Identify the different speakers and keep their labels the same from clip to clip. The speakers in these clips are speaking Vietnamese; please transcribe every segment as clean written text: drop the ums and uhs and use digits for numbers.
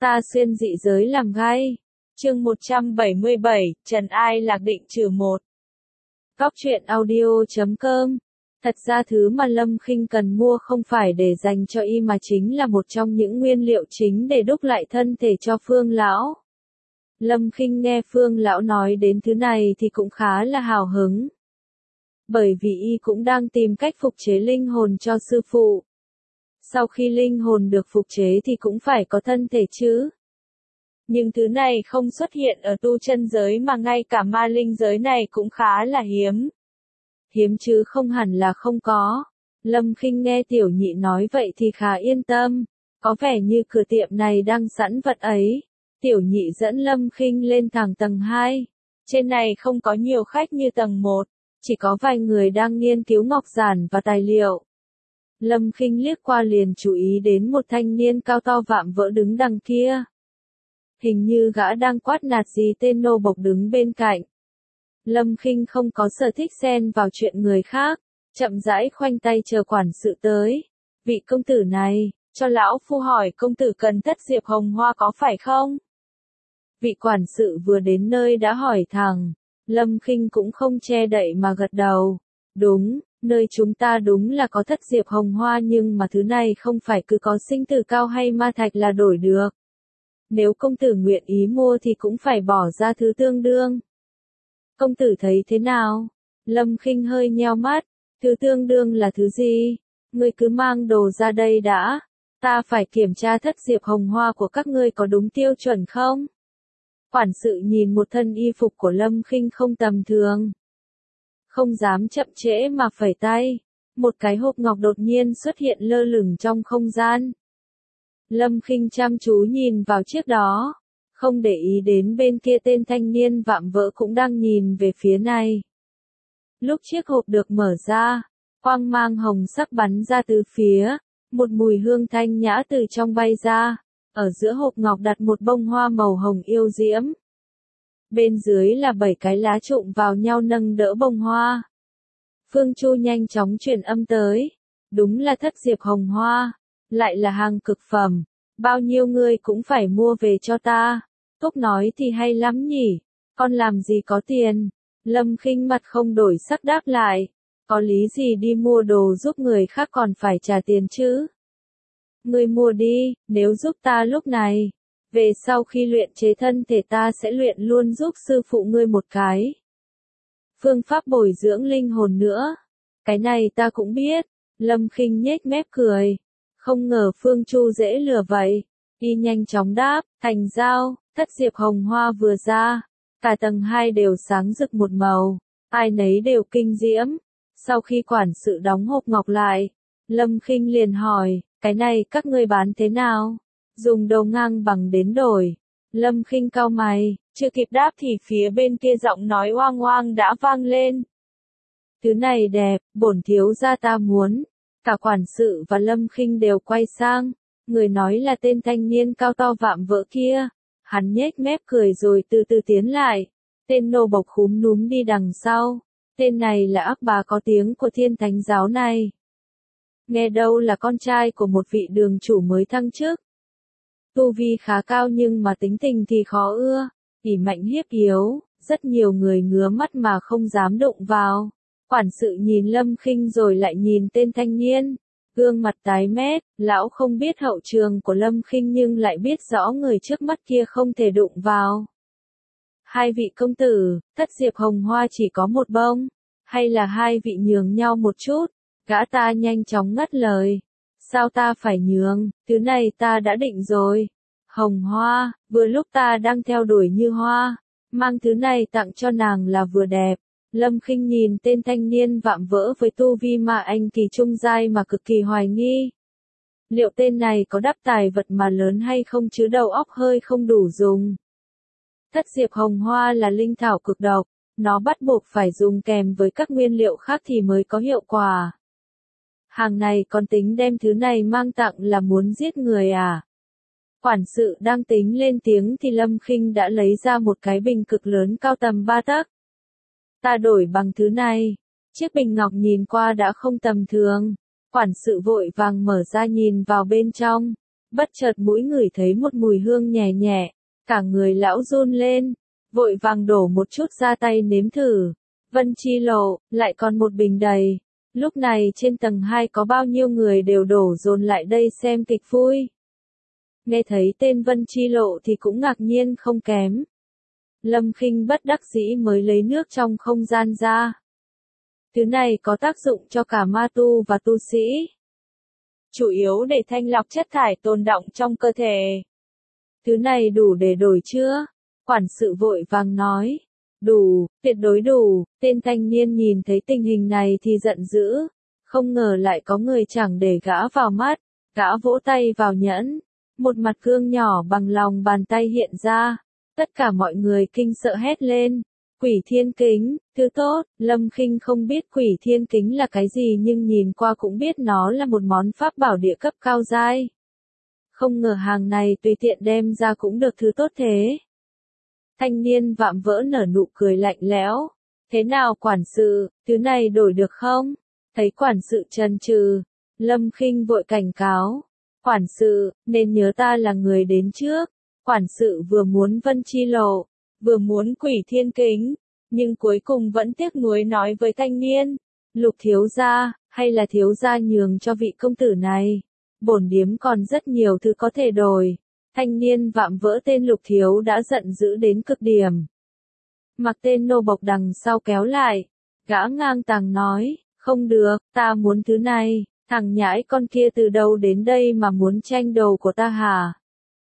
Speaker 1: Ta xuyên dị giới làm gay. Chương 177, Trần Ai Lạc định trừ 1. Góc truyện audio.com. Thật ra thứ mà Lâm Khinh cần mua không phải để dành cho y mà chính là một trong những nguyên liệu chính để đúc lại thân thể cho Phương lão. Lâm Khinh nghe Phương lão nói đến thứ này thì cũng khá là hào hứng. Bởi vì y cũng đang tìm cách phục chế linh hồn cho sư phụ. Sau khi linh hồn được phục chế thì cũng phải có thân thể chứ. Nhưng thứ này không xuất hiện ở tu chân giới mà ngay cả ma linh giới này cũng khá là hiếm. Hiếm chứ không hẳn là không có. Lâm Khinh nghe Tiểu Nhị nói vậy thì khá yên tâm. Có vẻ như cửa tiệm này đang sẵn vật ấy. Tiểu Nhị dẫn Lâm Khinh lên thẳng tầng 2. Trên này không có nhiều khách như tầng 1. Chỉ có vài người đang nghiên cứu ngọc giản và tài liệu. Lâm Khinh liếc qua liền chú ý đến một thanh niên cao to vạm vỡ đứng đằng kia. Hình như gã đang quát nạt gì tên nô bộc đứng bên cạnh. Lâm Khinh không có sở thích xen vào chuyện người khác, chậm rãi khoanh tay chờ quản sự tới. Vị công tử này, cho lão phu hỏi công tử cần thất diệp hồng hoa có phải không? Vị quản sự vừa đến nơi đã hỏi thẳng. Lâm Khinh cũng không che đậy mà gật đầu. Đúng, nơi chúng ta đúng là có thất diệp hồng hoa nhưng mà thứ này không phải cứ có sinh tử cao hay ma thạch là đổi được. Nếu công tử nguyện ý mua thì cũng phải bỏ ra thứ tương đương. Công tử thấy thế nào? Lâm Khinh hơi nheo mắt. Thứ tương đương là thứ gì? Ngươi cứ mang đồ ra đây đã. Ta phải kiểm tra thất diệp hồng hoa của các ngươi có đúng tiêu chuẩn không? Quản sự nhìn một thân y phục của Lâm Khinh không tầm thường. Không dám chậm trễ mà phẩy tay. Một cái hộp ngọc đột nhiên xuất hiện lơ lửng trong không gian. Lâm Khinh chăm chú nhìn vào chiếc đó. Không để ý đến bên kia tên thanh niên vạm vỡ cũng đang nhìn về phía này. Lúc chiếc hộp được mở ra, quang mang hồng sắc bắn ra từ phía. Một mùi hương thanh nhã từ trong bay ra. Ở giữa hộp ngọc đặt một bông hoa màu hồng yêu diễm. Bên dưới là 7 cái lá trụm vào nhau nâng đỡ bông hoa. Phương Chu nhanh chóng truyền âm tới. Đúng là thất diệp hồng hoa. Lại là hàng cực phẩm. Bao nhiêu người cũng phải mua về cho ta. Túc nói thì hay lắm nhỉ. Con làm gì có tiền. Lâm Khinh mặt không đổi sắc đáp lại. Có lý gì đi mua đồ giúp người khác còn phải trả tiền chứ. Ngươi mua đi, nếu giúp ta lúc này. Về sau khi luyện chế thân thể ta sẽ luyện luôn giúp sư phụ ngươi một cái. Phương pháp bồi dưỡng linh hồn nữa. Cái này ta cũng biết. Lâm Khinh nhếch mép cười. Không ngờ Phương Chu dễ lừa vậy. Y nhanh chóng đáp, thành giao, thất diệp hồng hoa vừa ra. Cả tầng 2 đều sáng rực một màu. Ai nấy đều kinh diễm. Sau khi quản sự đóng hộp ngọc lại, Lâm Khinh liền hỏi, cái này các ngươi bán thế nào? Dùng đầu ngang bằng đến đổi. Lâm Khinh cau mày, chưa kịp đáp thì phía bên kia giọng nói oang oang đã vang lên. Thứ này đẹp, bổn thiếu gia ta muốn. Cả quản sự và Lâm Khinh đều quay sang. Người nói là tên thanh niên cao to vạm vỡ kia. Hắn nhếch mép cười rồi từ từ tiến lại. Tên nô bộc khúm núm đi đằng sau. Tên này là ác bá có tiếng của Thiên Thánh giáo này. Nghe đâu là con trai của một vị đường chủ mới thăng chức. Tu vi khá cao nhưng mà tính tình thì khó ưa, ỷ mạnh hiếp yếu, rất nhiều người ngứa mắt mà không dám đụng vào. Quản sự nhìn Lâm Khinh rồi lại nhìn tên thanh niên, gương mặt tái mét, lão không biết hậu trường của Lâm Khinh nhưng lại biết rõ người trước mắt kia không thể đụng vào. Hai vị công tử, thất diệp hồng hoa chỉ có một bông, hay là hai vị nhường nhau một chút? Gã ta nhanh chóng ngắt lời. Sao ta phải nhường, thứ này ta đã định rồi. Hồng hoa, vừa lúc ta đang theo đuổi Như Hoa, mang thứ này tặng cho nàng là vừa đẹp. Lâm Khinh nhìn tên thanh niên vạm vỡ với tu vi mà anh kỳ trung giai mà cực kỳ hoài nghi. Liệu tên này có đắp tài vật mà lớn hay không chứ đầu óc hơi không đủ dùng. Thất diệp hồng hoa là linh thảo cực độc, nó bắt buộc phải dùng kèm với các nguyên liệu khác thì mới có hiệu quả. Hàng này còn tính đem thứ này mang tặng là muốn giết người à? Quản sự đang tính lên tiếng thì Lâm Khinh đã lấy ra một cái bình cực lớn cao tầm 3 tấc. Ta đổi bằng thứ này. Chiếc bình ngọc nhìn qua đã không tầm thường. Quản sự vội vàng mở ra nhìn vào bên trong. bất chợt mũi ngửi thấy một mùi hương nhẹ nhẹ, cả người lão run lên, vội vàng đổ một chút ra tay nếm thử. Vân Chi Lộ, lại còn một bình đầy. Lúc này trên tầng 2 có bao nhiêu người đều đổ dồn lại đây xem kịch vui. Nghe thấy tên Vân Chi Lộ thì cũng ngạc nhiên không kém. Lâm Khinh bất đắc dĩ mới lấy nước trong không gian ra. Thứ này có tác dụng cho cả ma tu và tu sĩ. Chủ yếu để thanh lọc chất thải tồn đọng trong cơ thể. Thứ này đủ để đổi chưa? Quản sự vội vàng nói. Đủ, tuyệt đối đủ. Tên thanh niên nhìn thấy tình hình này thì giận dữ. Không ngờ lại có người chẳng để gã vào mắt. Gã vỗ tay vào nhẫn. Một mặt gương nhỏ bằng lòng bàn tay hiện ra. Tất cả mọi người kinh sợ hét lên. Quỷ thiên kính, thứ tốt. Lâm Khinh không biết quỷ thiên kính là cái gì nhưng nhìn qua cũng biết nó là một món pháp bảo địa cấp cao giai. Không ngờ hàng này tùy tiện đem ra cũng được thứ tốt thế. Thanh niên vạm vỡ nở nụ cười lạnh lẽo. Thế nào quản sự, thứ này đổi được không? Thấy quản sự chần chừ, Lâm Khinh vội cảnh cáo. Quản sự, nên nhớ ta là người đến trước. Quản sự vừa muốn Vân Chi Lộ, vừa muốn quỷ thiên kính, nhưng cuối cùng vẫn tiếc nuối nói với thanh niên. Lục thiếu gia, hay là thiếu gia nhường cho vị công tử này. Bổn điếm còn rất nhiều thứ có thể đổi. Thanh niên vạm vỡ tên Lục thiếu đã giận dữ đến cực điểm. Mặc tên nô bộc đằng sau kéo lại. Gã ngang tàng nói, không được, ta muốn thứ này. Thằng nhãi con kia từ đâu đến đây mà muốn tranh đồ của ta hả?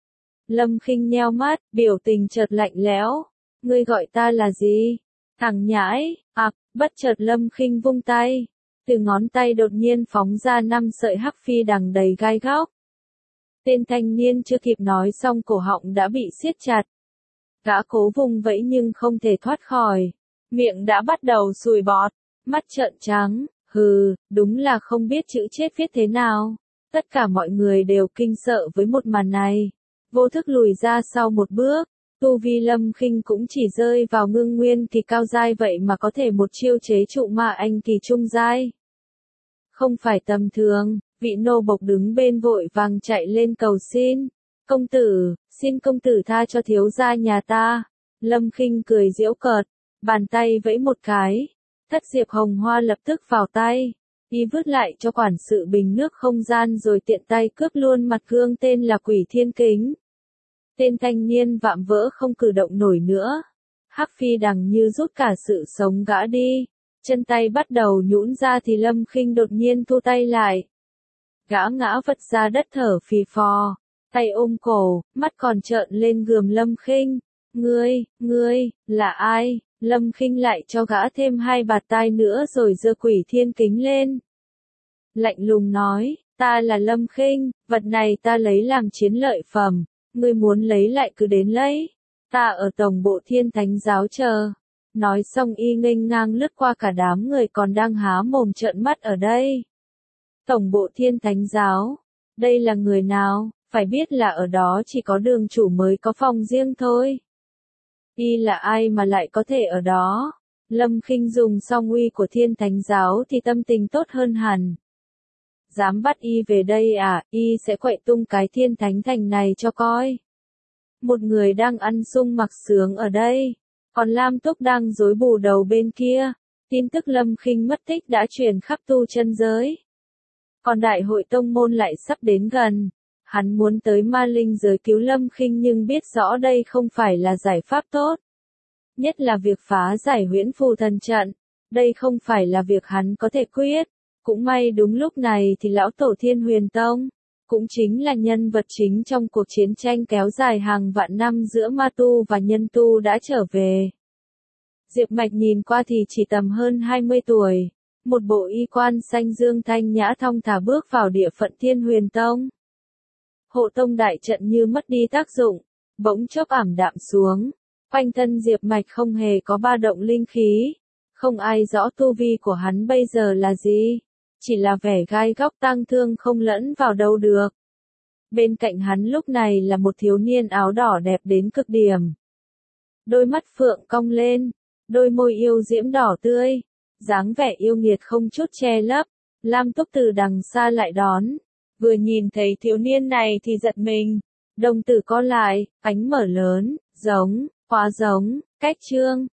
Speaker 1: Lâm Khinh nheo mắt, biểu tình chợt lạnh lẽo. Ngươi gọi ta là gì? Thằng nhãi, bất chợt Lâm Khinh vung tay. Từ ngón tay đột nhiên phóng ra 5 sợi hắc phi đằng đầy gai góc. Tên thanh niên chưa kịp nói xong cổ họng đã bị siết chặt. Gã cố vùng vẫy nhưng không thể thoát khỏi. Miệng đã bắt đầu sùi bọt, mắt trợn trắng. Hừ, đúng là không biết chữ chết viết thế nào. Tất cả mọi người đều kinh sợ với một màn này. Vô thức lùi ra sau một bước. Tu vi Lâm Khinh cũng chỉ rơi vào ngưng nguyên kỳ cao giai vậy mà có thể một chiêu chế trụ ma anh kỳ trung giai. Không phải tầm thường, vị nô bộc đứng bên vội vàng chạy lên cầu xin. Công tử, xin công tử tha cho thiếu gia nhà ta. Lâm Khinh cười giễu cợt, bàn tay vẫy một cái. Thất diệp hồng hoa lập tức vào tay. Y vứt lại cho quản sự bình nước không gian rồi tiện tay cướp luôn mặt gương tên là quỷ thiên kính. Tên thanh niên vạm vỡ không cử động nổi nữa. Hắc phi đằng như rút cả sự sống gã đi. Chân tay bắt đầu nhũn ra thì Lâm Khinh đột nhiên thu tay lại. Gã ngã vật ra đất thở phì phò. Tay ôm cổ, mắt còn trợn lên gườm Lâm Khinh. Ngươi, là ai? Lâm Khinh lại cho gã thêm 2 bạt tai nữa rồi giơ quỷ thiên kính lên. Lạnh lùng nói, ta là Lâm Khinh, vật này ta lấy làm chiến lợi phẩm. Ngươi muốn lấy lại cứ đến lấy. Ta ở tổng bộ Thiên Thánh giáo chờ. Nói xong y nghênh ngang lướt qua cả đám người còn đang há mồm trợn mắt ở đây. Tổng bộ Thiên Thánh giáo. Đây là người nào? Phải biết là ở đó chỉ có đường chủ mới có phòng riêng thôi. Y là ai mà lại có thể ở đó? Lâm Khinh dùng xong uy của Thiên Thánh giáo thì tâm tình tốt hơn hẳn. Dám bắt y về đây à, y sẽ quậy tung cái Thiên Thánh thành này cho coi. Một người đang ăn sung mặc sướng ở đây, còn Lam Túc đang rối bù đầu bên kia. Tin tức Lâm Khinh mất tích đã truyền khắp tu chân giới. Còn đại hội tông môn lại sắp đến gần. Hắn muốn tới ma linh giới cứu Lâm Khinh nhưng biết rõ đây không phải là giải pháp tốt. Nhất là việc phá giải huyễn phù thần trận. Đây không phải là việc hắn có thể quyết. Cũng may đúng lúc này thì lão tổ Thiên Huyền Tông, cũng chính là nhân vật chính trong cuộc chiến tranh kéo dài hàng vạn năm giữa ma tu và nhân tu đã trở về. Diệp Mạch nhìn qua thì chỉ tầm hơn 20 tuổi, một bộ y quan xanh dương thanh nhã thong thả bước vào địa phận Thiên Huyền Tông. Hộ tông đại trận như mất đi tác dụng, bỗng chốc ảm đạm xuống, quanh thân Diệp Mạch không hề có ba động linh khí, không ai rõ tu vi của hắn bây giờ là gì. Chỉ là vẻ gai góc tang thương không lẫn vào đâu được. Bên cạnh hắn lúc này là một thiếu niên áo đỏ đẹp đến cực điểm. Đôi mắt phượng cong lên, đôi môi yêu diễm đỏ tươi, dáng vẻ yêu nghiệt không chút che lấp. Lam Túc từ đằng xa lại đón, Vừa nhìn thấy thiếu niên này thì giật mình. Đồng tử co lại, ánh mở lớn, giống, quá giống, cách Trương